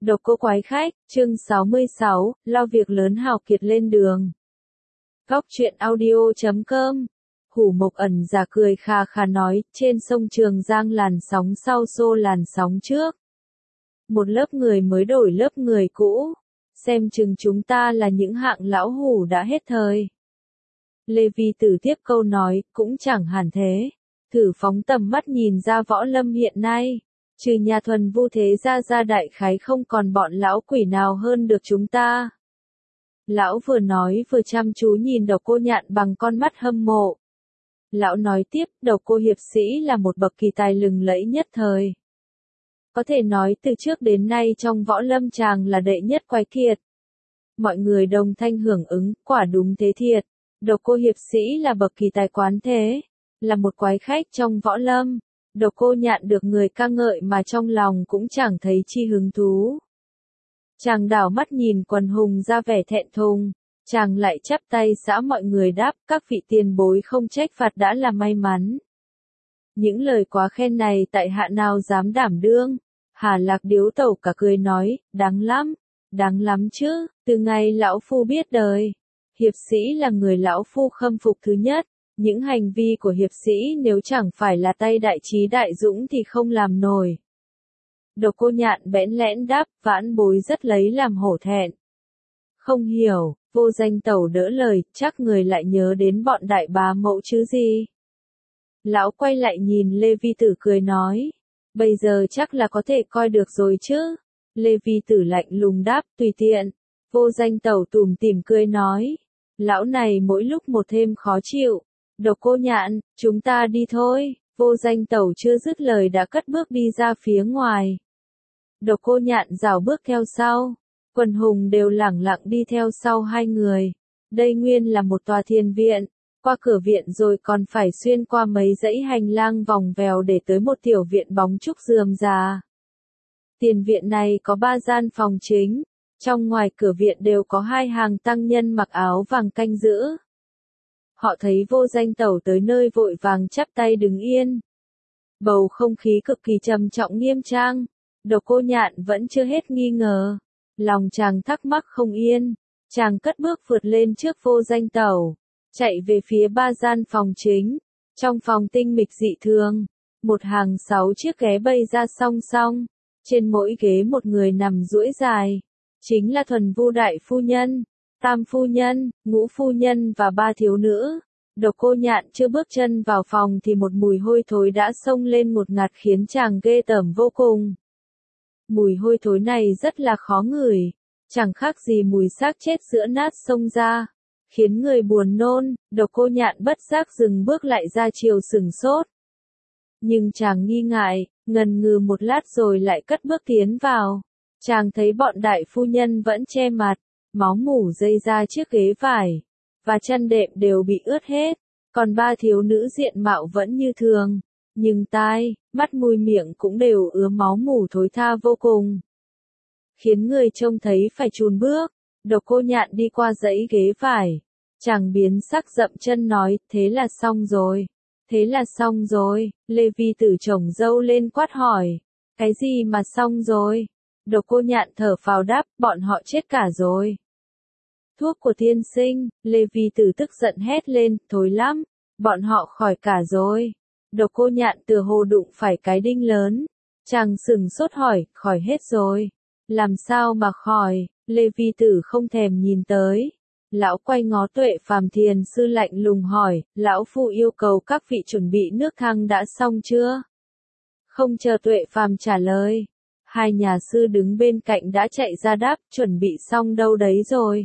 Độc cô quái khách, chương 66, lo việc lớn hào kiệt lên đường. Góc truyện audio.com. Hủ Mộc Ẩn giả cười khà khà nói, trên sông Trường Giang làn sóng sau xô làn sóng trước. Một lớp người mới đổi lớp người cũ, xem chừng chúng ta là những hạng lão hủ đã hết thời. Lê Vi Tử tiếp câu nói, cũng chẳng hẳn thế. Thử phóng tầm mắt nhìn ra võ lâm hiện nay. Trừ nhà thuần vu thế ra đại khái không còn bọn lão quỷ nào hơn được chúng ta. Lão vừa nói vừa chăm chú nhìn Độc Cô Nhạn bằng con mắt hâm mộ. Lão nói tiếp, Độc Cô hiệp sĩ là một bậc kỳ tài lừng lẫy nhất thời. Có thể nói từ trước đến nay trong võ lâm chàng là đệ nhất quái kiệt. Mọi người đồng thanh hưởng ứng, quả đúng thế thiệt. Độc Cô hiệp sĩ là bậc kỳ tài quán thế, là một quái khách trong võ lâm. Độc Cô Nhạn được người ca ngợi mà trong lòng cũng chẳng thấy chi hứng thú. Chàng đảo mắt nhìn quần hùng ra vẻ thẹn thùng, chàng lại chắp tay xã mọi người đáp, các vị tiền bối không trách phạt đã là may mắn. Những lời quá khen này tại hạ nào dám đảm đương. Hà Lạc điếu tẩu cả cười nói, đáng lắm chứ, từ ngày lão phu biết đời. Hiệp sĩ là người lão phu khâm phục thứ nhất. Những hành vi của hiệp sĩ nếu chẳng phải là tay đại trí đại dũng thì không làm nổi. Độc Cô Nhạn bẽn lẽn đáp, vãn bối rất lấy làm hổ thẹn. Không hiểu, Vô Danh tẩu đỡ lời, chắc người lại nhớ đến bọn đại bá mẫu chứ gì. Lão quay lại nhìn Lê Vi Tử cười nói, bây giờ chắc là có thể coi được rồi chứ. Lê Vi Tử lạnh lùng đáp, tùy tiện. Vô Danh tẩu tủm tỉm cười nói, lão này mỗi lúc một thêm khó chịu. Độc Cô Nhạn, chúng ta đi thôi. Vô Danh tẩu chưa dứt lời đã cất bước đi ra phía ngoài. Độc Cô Nhạn rảo bước theo sau. Quần hùng đều lẳng lặng đi theo sau hai người. Đây nguyên là một tòa thiền viện. Qua cửa viện rồi còn phải xuyên qua mấy dãy hành lang vòng vèo để tới một tiểu viện bóng trúc rườm rà. Tiền viện này có 3 gian phòng chính. Trong ngoài cửa viện đều có 2 hàng tăng nhân mặc áo vàng canh giữ. Họ thấy Vô Danh tẩu tới nơi vội vàng chắp tay đứng yên. Bầu không khí cực kỳ trầm trọng nghiêm trang. Độc Cô Nhạn vẫn chưa hết nghi ngờ. Lòng chàng thắc mắc không yên. Chàng cất bước vượt lên trước Vô Danh tẩu. Chạy về phía 3 gian phòng chính. Trong phòng tinh mịch dị thường. Một hàng 6 chiếc ghế bày ra song song. Trên mỗi ghế một người nằm duỗi dài. Chính là Thuần Vu đại phu nhân, Tam phu nhân, Ngũ phu nhân và 3 thiếu nữ. Độc Cô Nhạn chưa bước chân vào phòng thì một mùi hôi thối đã xông lên ngột ngạt khiến chàng ghê tởm vô cùng. Mùi hôi thối này rất là khó ngửi, chẳng khác gì mùi xác chết giữa nát xông ra, khiến người buồn nôn. Độc Cô Nhạn bất giác dừng bước lại ra chiều sửng sốt. Nhưng chàng nghi ngại, ngần ngừ một lát rồi lại cất bước tiến vào. Chàng thấy bọn đại phu nhân vẫn che mặt, máu mủ dây ra chiếc ghế vải, và chăn đệm đều bị ướt hết, còn 3 thiếu nữ diện mạo vẫn như thường, nhưng tai, mắt mũi miệng cũng đều ứa máu mủ thối tha vô cùng. Khiến người trông thấy phải chùn bước. Độc Cô Nhạn đi qua dãy ghế vải, chàng biến sắc dậm chân nói, thế là xong rồi, thế là xong rồi. Lê Vi Tử chồng dâu lên quát hỏi, cái gì mà xong rồi? Độc Cô Nhạn thở phào đáp, bọn họ chết cả rồi. Thuốc của tiên sinh. Lê Vi Tử tức giận hét lên, thối lắm, bọn họ khỏi cả rồi. Độc Cô Nhạn tựa hồ đụng phải cái đinh lớn. Chàng sửng sốt hỏi, khỏi hết rồi. Làm sao mà khỏi? Lê Vi Tử không thèm nhìn tới. Lão quay ngó Tuệ Phàm thiền sư lạnh lùng hỏi, lão phu yêu cầu các vị chuẩn bị nước thang đã xong chưa? Không chờ Tuệ Phàm trả lời. 2 nhà sư đứng bên cạnh đã chạy ra đáp, chuẩn bị xong đâu đấy rồi.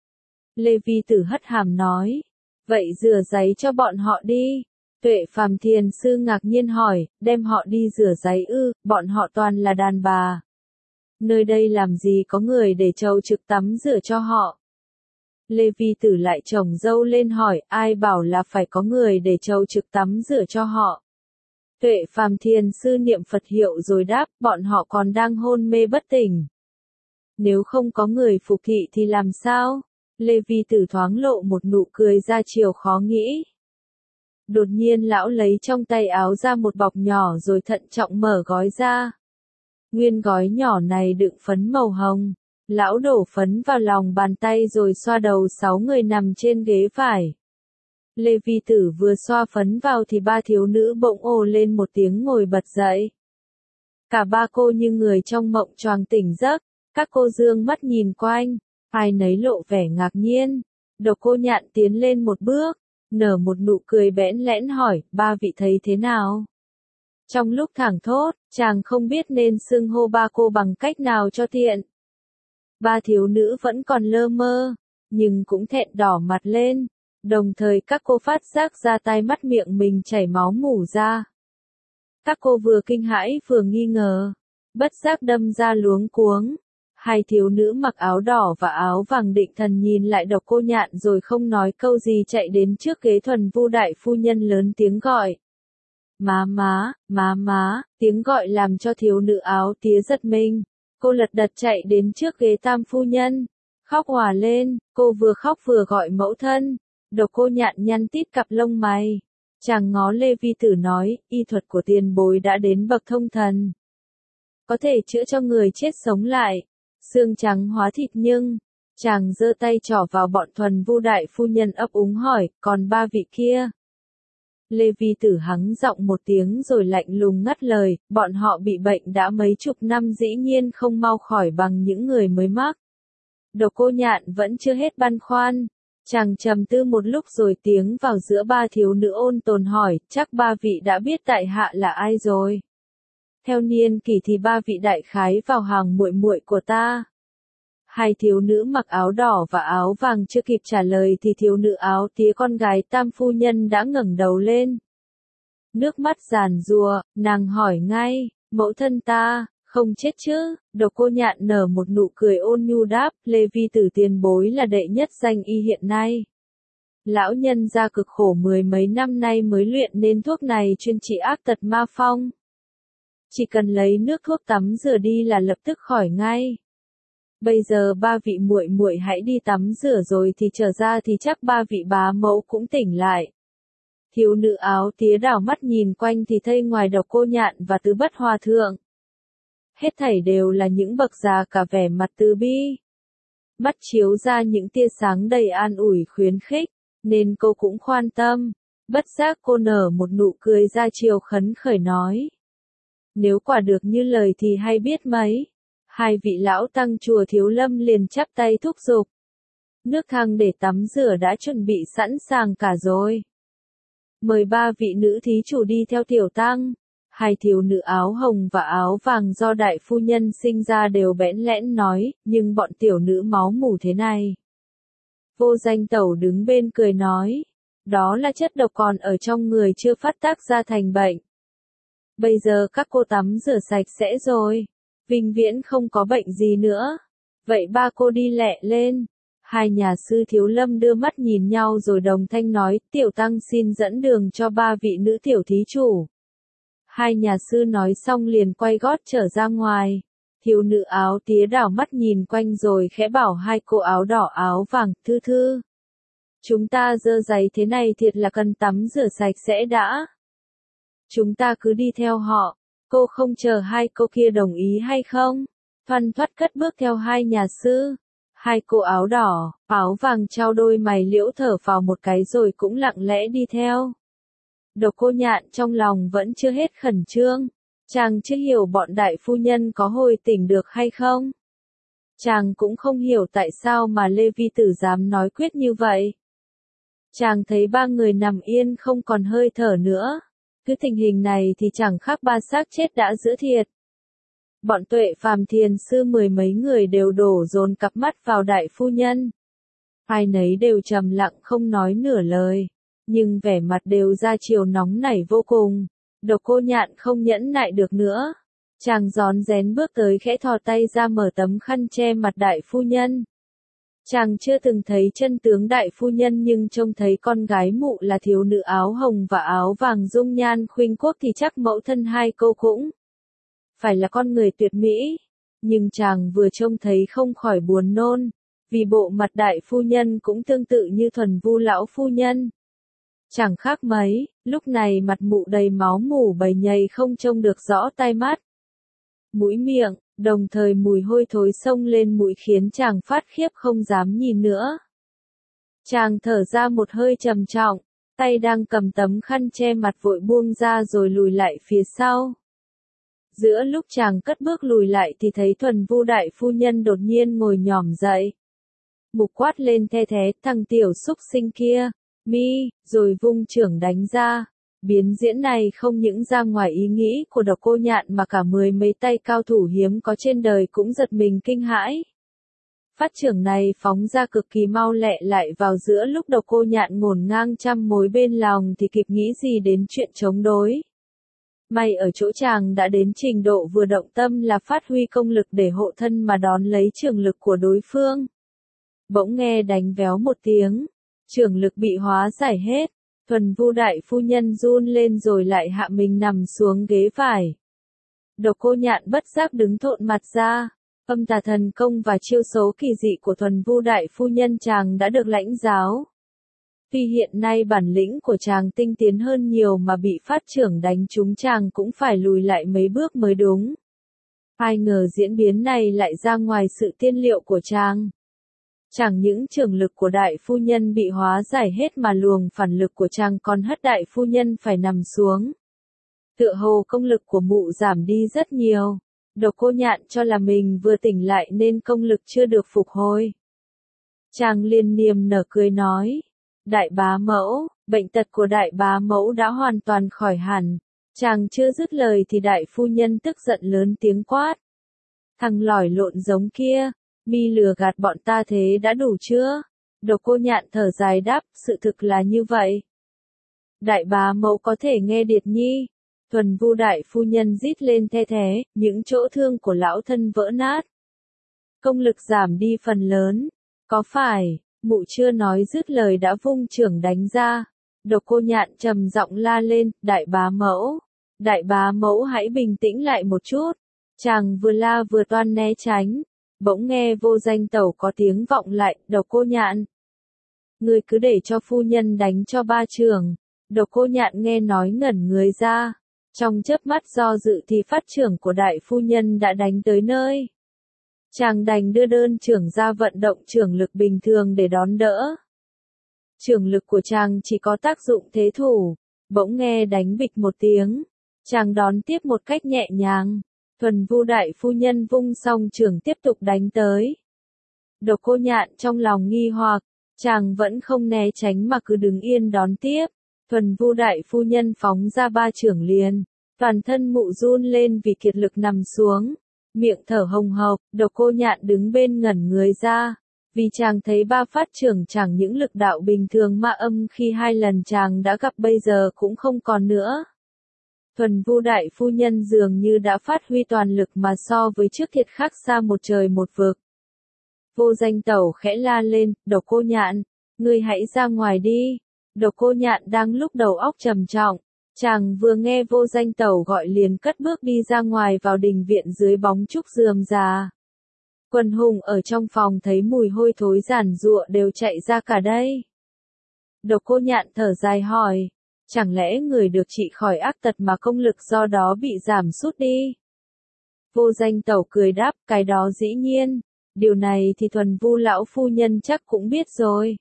Lê Vi Tử hất hàm nói, vậy rửa giấy cho bọn họ đi. Tuệ Phàm thiền sư ngạc nhiên hỏi, đem họ đi rửa giấy ư? Bọn họ toàn là đàn bà. Nơi đây làm gì có người để trầu trực tắm rửa cho họ? Lê Vi Tử lại chồng dâu lên hỏi, ai bảo là phải có người để trầu trực tắm rửa cho họ? Tuệ Phàm thiền sư niệm Phật hiệu rồi đáp, bọn họ còn đang hôn mê bất tỉnh. Nếu không có người phục thị thì làm sao? Lê Vi Tử thoáng lộ một nụ cười ra chiều khó nghĩ. Đột nhiên lão lấy trong tay áo ra một bọc nhỏ rồi thận trọng mở gói ra. Nguyên gói nhỏ này đựng phấn màu hồng. Lão đổ phấn vào lòng bàn tay rồi xoa đầu 6 người nằm trên ghế phải. Lê Vi Tử vừa xoa phấn vào thì ba thiếu nữ bỗng ồ lên một tiếng ngồi bật dậy. Cả ba cô như người trong mộng choàng tỉnh giấc, các cô dương mắt nhìn quanh, ai nấy lộ vẻ ngạc nhiên. Độc Cô Nhạn tiến lên một bước, nở một nụ cười bẽn lẽn hỏi, ba vị thấy thế nào? Trong lúc thảng thốt, chàng không biết nên xưng hô ba cô bằng cách nào cho tiện. Ba thiếu nữ vẫn còn lơ mơ, nhưng cũng thẹn đỏ mặt lên, đồng thời các cô phát giác ra tai mắt miệng mình chảy máu mủ ra. Các cô vừa kinh hãi vừa nghi ngờ, bất giác đâm ra luống cuống. Hai thiếu nữ mặc áo đỏ và áo vàng định thần nhìn lại Độc Cô Nhạn rồi không nói câu gì chạy đến trước ghế Thuần Vu đại phu nhân lớn tiếng gọi. Má, tiếng gọi làm cho thiếu nữ áo tía giật mình. Cô lật đật chạy đến trước ghế Tam phu nhân, khóc òa lên, cô vừa khóc vừa gọi mẫu thân. Độc Cô Nhạn nhăn tít cặp lông mày. Chàng ngó Lê Vi Tử nói, y thuật của tiền bối đã đến bậc thông thần. Có thể chữa cho người chết sống lại, xương trắng hóa thịt nhưng, chàng giơ tay trỏ vào bọn Thuần Vu đại phu nhân ấp úng hỏi, còn ba vị kia? Lê Vi Tử hắng giọng một tiếng rồi lạnh lùng ngắt lời, bọn họ bị bệnh đã mấy chục năm dĩ nhiên không mau khỏi bằng những người mới mắc. Độc Cô Nhạn vẫn chưa hết băn khoăn. Chàng trầm tư một lúc rồi tiếng vào giữa ba thiếu nữ ôn tồn hỏi, chắc ba vị đã biết tại hạ là ai rồi. Theo niên kỷ thì ba vị đại khái vào hàng muội muội của ta. Hai thiếu nữ mặc áo đỏ và áo vàng chưa kịp trả lời thì thiếu nữ áo tía con gái Tam phu nhân đã ngẩng đầu lên. Nước mắt giàn giụa, nàng hỏi ngay, mẫu thân ta, không chết chứ? Độc Cô Nhạn nở một nụ cười ôn nhu đáp, Lê Vi Tử tiền bối là đệ nhất danh y hiện nay. Lão nhân gia cực khổ mười mấy năm nay mới luyện nên thuốc này chuyên trị ác tật ma phong. Chỉ cần lấy nước thuốc tắm rửa đi là lập tức khỏi ngay. Bây giờ ba vị muội muội hãy đi tắm rửa rồi thì trở ra thì chắc ba vị bá mẫu cũng tỉnh lại. Thiếu nữ áo tía đảo mắt nhìn quanh thì thấy ngoài Độc Cô Nhạn và Tứ Bất Hòa thượng, hết thảy đều là những bậc già cả vẻ mặt từ bi. Mắt chiếu ra những tia sáng đầy an ủi khuyến khích, nên cô cũng khoan tâm. Bất giác cô nở một nụ cười ra chiều khấn khởi nói. Nếu quả được như lời thì hay biết mấy. Hai vị lão tăng chùa Thiếu Lâm liền chắp tay thúc giục. Nước thang để tắm rửa đã chuẩn bị sẵn sàng cả rồi. Mời ba vị nữ thí chủ đi theo tiểu tăng. Hai thiếu nữ áo hồng và áo vàng do đại phu nhân sinh ra đều bẽn lẽn nói, nhưng bọn tiểu nữ máu mủ thế này. Vô Danh Tẩu đứng bên cười nói, đó là chất độc còn ở trong người chưa phát tác ra thành bệnh. Bây giờ các cô tắm rửa sạch sẽ rồi, vĩnh viễn không có bệnh gì nữa. Vậy ba cô đi lẹ lên. Hai nhà sư Thiếu Lâm đưa mắt nhìn nhau rồi đồng thanh nói, tiểu tăng xin dẫn đường cho ba vị nữ tiểu thí chủ. Hai nhà sư nói xong liền quay gót trở ra ngoài. Thiếu nữ áo tía đảo mắt nhìn quanh rồi khẽ bảo hai cô áo đỏ áo vàng, thư thư. Chúng ta dơ giày thế này thiệt là cần tắm rửa sạch sẽ đã. Chúng ta cứ đi theo họ, cô không chờ hai cô kia đồng ý hay không? Thoăn thoắt cất bước theo hai nhà sư. Hai cô áo đỏ, áo vàng trao đôi mày liễu thở vào một cái rồi cũng lặng lẽ đi theo. Độc Cô Nhạn trong lòng vẫn chưa hết khẩn trương. Chàng chưa hiểu bọn đại phu nhân có hồi tỉnh được hay không. Chàng cũng không hiểu tại sao mà Lê Vi Tử dám nói quyết như vậy. Chàng thấy ba người nằm yên không còn hơi thở nữa. Cứ tình hình này thì chẳng khác ba xác chết đã giữa thiệt. Bọn Tuệ Phàm thiền sư mười mấy người đều đổ dồn cặp mắt vào đại phu nhân. Ai nấy đều trầm lặng không nói nửa lời. Nhưng vẻ mặt đều ra chiều nóng nảy vô cùng. Độc Cô Nhạn không nhẫn nại được nữa. Chàng rón rén bước tới khẽ thò tay ra mở tấm khăn che mặt đại phu nhân. Chàng chưa từng thấy chân tướng đại phu nhân nhưng trông thấy con gái mụ là thiếu nữ áo hồng và áo vàng dung nhan khuynh quốc thì chắc mẫu thân hai cô cũng phải là con người tuyệt mỹ. Nhưng chàng vừa trông thấy không khỏi buồn nôn, vì bộ mặt đại phu nhân cũng tương tự như Thuần Vu lão phu nhân. Chẳng khác mấy, lúc này mặt mụ đầy máu mủ bầy nhầy không trông được rõ tai mắt. mũi miệng, đồng thời mùi hôi thối xông lên mũi khiến chàng phát khiếp không dám nhìn nữa. Chàng thở ra một hơi trầm trọng, tay đang cầm tấm khăn che mặt vội buông ra rồi lùi lại phía sau. Giữa lúc chàng cất bước lùi lại thì thấy Thuần Vu đại phu nhân đột nhiên ngồi nhỏm dậy. Mục quát lên the thé, thằng tiểu súc sinh kia, mi, rồi vung chưởng đánh ra. Biến diễn này không những ra ngoài ý nghĩ của Độc Cô Nhạn mà cả mười mấy tay cao thủ hiếm có trên đời cũng giật mình kinh hãi. Phát chưởng này phóng ra cực kỳ mau lẹ lại vào giữa lúc Độc Cô Nhạn ngổn ngang trăm mối bên lòng thì kịp nghĩ gì đến chuyện chống đối. May ở chỗ chàng đã đến trình độ vừa động tâm là phát huy công lực để hộ thân mà đón lấy chưởng lực của đối phương. Bỗng nghe đánh véo một tiếng, chưởng lực bị hóa giải hết, Thuần Vu đại phu nhân run lên rồi lại hạ mình nằm xuống ghế phải. Độc Cô Nhạn bất giác đứng thộn mặt ra, âm tà thần công và chiêu số kỳ dị của Thuần Vu đại phu nhân chàng đã được lãnh giáo. Tuy hiện nay bản lĩnh của chàng tinh tiến hơn nhiều mà bị phát chưởng đánh trúng chàng cũng phải lùi lại mấy bước mới đúng. Ai ngờ diễn biến này lại ra ngoài sự tiên liệu của chàng. Chẳng những chưởng lực của đại phu nhân bị hóa giải hết mà luồng phản lực của chàng còn hất đại phu nhân phải nằm xuống. Tựa hồ công lực của mụ giảm đi rất nhiều. Độc Cô Nhạn cho là mình vừa tỉnh lại nên công lực chưa được phục hồi. Chàng liền niềm nở cười nói. Đại bá mẫu, bệnh tật của đại bá mẫu đã hoàn toàn khỏi hẳn. Chàng chưa dứt lời thì đại phu nhân tức giận lớn tiếng quát. Thằng lỏi lộn giống kia, mi lừa gạt bọn ta thế đã đủ chưa? Độc Cô Nhạn thở dài đáp, sự thực là như vậy. Đại bá mẫu có thể nghe Điệt Nhi. Thuần Vu đại phu nhân rít lên the thé, những chỗ thương của lão thân vỡ nát. Công lực giảm đi phần lớn. Có phải, mụ chưa nói dứt lời đã vung chưởng đánh ra. Độc Cô Nhạn trầm giọng la lên, đại bá mẫu hãy bình tĩnh lại một chút. Chàng vừa la vừa toan né tránh. Bỗng nghe Vô Danh Tẩu có tiếng vọng lại, Độc Cô Nhạn. Ngươi cứ để cho phu nhân đánh cho ba chưởng. Độc Cô Nhạn nghe nói ngẩn người ra. Trong chớp mắt do dự thì phát chưởng của đại phu nhân đã đánh tới nơi. Chàng đành đưa đơn chưởng ra vận động chưởng lực bình thường để đón đỡ. Chưởng lực của chàng chỉ có tác dụng thế thủ. Bỗng nghe đánh bịch một tiếng. Chàng đón tiếp một cách nhẹ nhàng. Thuần Vu đại phu nhân vung xong chưởng tiếp tục đánh tới. Độc Cô Nhạn trong lòng nghi hoặc, chàng vẫn không né tránh mà cứ đứng yên đón tiếp. Thuần Vu đại phu nhân phóng ra ba chưởng liền, toàn thân mụ run lên vì kiệt lực nằm xuống, miệng thở hồng hộc. Độc Cô Nhạn đứng bên ngẩn người ra, vì chàng thấy ba phát chưởng chẳng những lực đạo bình thường mà âm khi hai lần chàng đã gặp bây giờ cũng không còn nữa. Thuần Vu đại phu nhân dường như đã phát huy toàn lực mà so với trước thiệt khác xa một trời một vực. Vô Danh Tẩu khẽ la lên, Độc Cô Nhạn, ngươi hãy ra ngoài đi. Độc Cô Nhạn đang lúc đầu óc trầm trọng, chàng vừa nghe Vô Danh Tẩu gọi liền cất bước đi ra ngoài vào đình viện dưới bóng trúc rườm rà. Quần hùng ở trong phòng thấy mùi hôi thối giản giụa đều chạy ra cả đây. Độc Cô Nhạn thở dài hỏi, chẳng lẽ người được trị khỏi ác tật mà công lực do đó bị giảm sút đi? Vô Danh Tẩu cười đáp, cái đó dĩ nhiên, điều này thì Thuần Vu lão phu nhân chắc cũng biết rồi.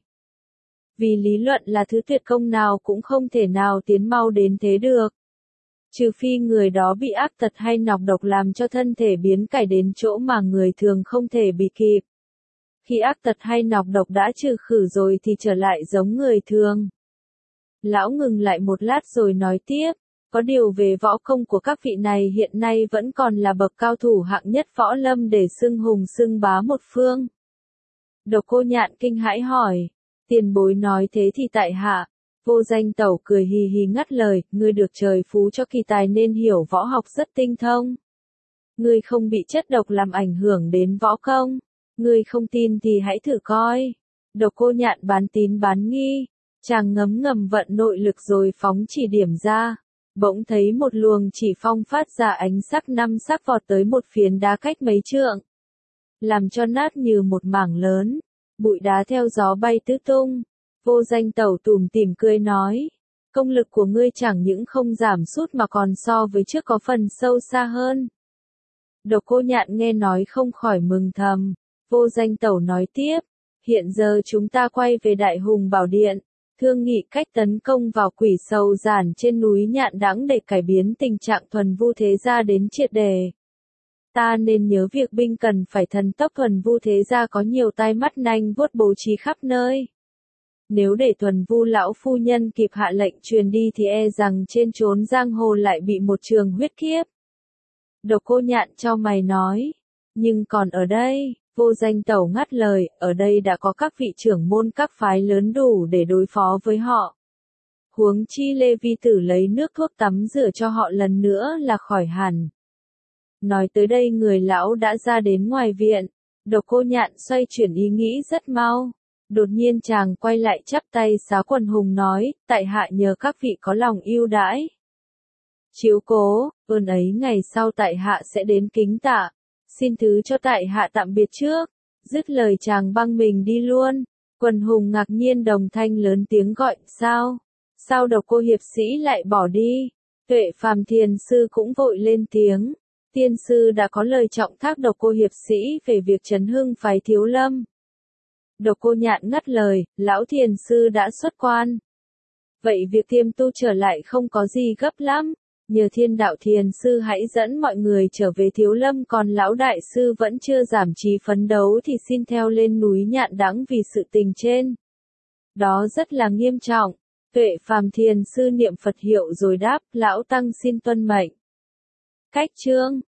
Vì lý luận là thứ tuyệt công nào cũng không thể nào tiến mau đến thế được. Trừ phi người đó bị ác tật hay nọc độc làm cho thân thể biến cải đến chỗ mà người thường không thể bị kịp. Khi ác tật hay nọc độc đã trừ khử rồi thì trở lại giống người thường. Lão ngừng lại một lát rồi nói tiếp, có điều về võ công của các vị này hiện nay vẫn còn là bậc cao thủ hạng nhất võ lâm để xưng hùng xưng bá một phương. Độc Cô Nhạn kinh hãi hỏi, tiền bối nói thế thì tại hạ. Vô Danh Tẩu cười hì hì ngắt lời, ngươi được trời phú cho kỳ tài nên hiểu võ học rất tinh thông. Ngươi không bị chất độc làm ảnh hưởng đến võ công. Ngươi không tin thì hãy thử coi. Độc Cô Nhạn bán tín bán nghi. Chàng ngấm ngầm vận nội lực rồi phóng chỉ điểm ra. Bỗng thấy một luồng chỉ phong phát ra ánh sắc năm sắc vọt tới một phiến đá cách mấy trượng. Làm cho nát như một mảng lớn. Bụi đá theo gió bay tứ tung. Vô Danh Tẩu tủm tỉm cười nói. Công lực của ngươi chẳng những không giảm sút mà còn so với trước có phần sâu xa hơn. Độc Cô Nhạn nghe nói không khỏi mừng thầm. Vô Danh Tẩu nói tiếp, hiện giờ chúng ta quay về Đại Hùng Bảo Điện, thương nghị cách tấn công vào quỷ sầu giản trên núi Nhạn Đãng để cải biến tình trạng thuần vu thế gia đến triệt đề. Ta nên nhớ việc binh cần phải thần tốc, thuần vu thế gia có nhiều tai mắt nanh vuốt bố trí khắp nơi. Nếu để thuần vu lão phu nhân kịp hạ lệnh truyền đi thì e rằng trên chốn giang hồ lại bị một trường huyết kiếp. Độc Cô Nhạn chau mày nói, nhưng còn ở đây, Vô Danh Tẩu ngắt lời, ở đây đã có các vị trưởng môn các phái lớn đủ để đối phó với họ. Huống chi Lê Vi Tử lấy nước thuốc tắm rửa cho họ lần nữa là khỏi hẳn. Nói tới đây người lão đã ra đến ngoài viện, Độc Cô Nhạn xoay chuyển ý nghĩ rất mau. Đột nhiên chàng quay lại chắp tay xá quần hùng nói, tại hạ nhờ các vị có lòng ưu đãi. Chiếu cố, ơn ấy ngày sau tại hạ sẽ đến kính tạ, xin thứ cho tại hạ tạm biệt trước. Dứt lời chàng băng mình đi luôn, quần hùng ngạc nhiên đồng thanh lớn tiếng gọi, sao? Sao Độc Cô hiệp sĩ lại bỏ đi? Tuệ Phàm Thiền sư cũng vội lên tiếng, tiên sư đã có lời trọng thác Độc Cô hiệp sĩ về việc trấn hưng phái Thiếu Lâm. Độc Cô Nhạn ngắt lời, lão thiền sư đã xuất quan. Vậy việc tiêm tu trở lại không có gì gấp lắm, nhờ Thiên Đạo thiền sư hãy dẫn mọi người trở về Thiếu Lâm, còn lão đại sư vẫn chưa giảm chí phấn đấu thì xin theo lên núi Nhạn Đãng vì sự tình trên. Đó rất là nghiêm trọng. Tuệ Phàm thiền sư niệm Phật hiệu rồi đáp, lão tăng xin tuân mệnh. Cách chương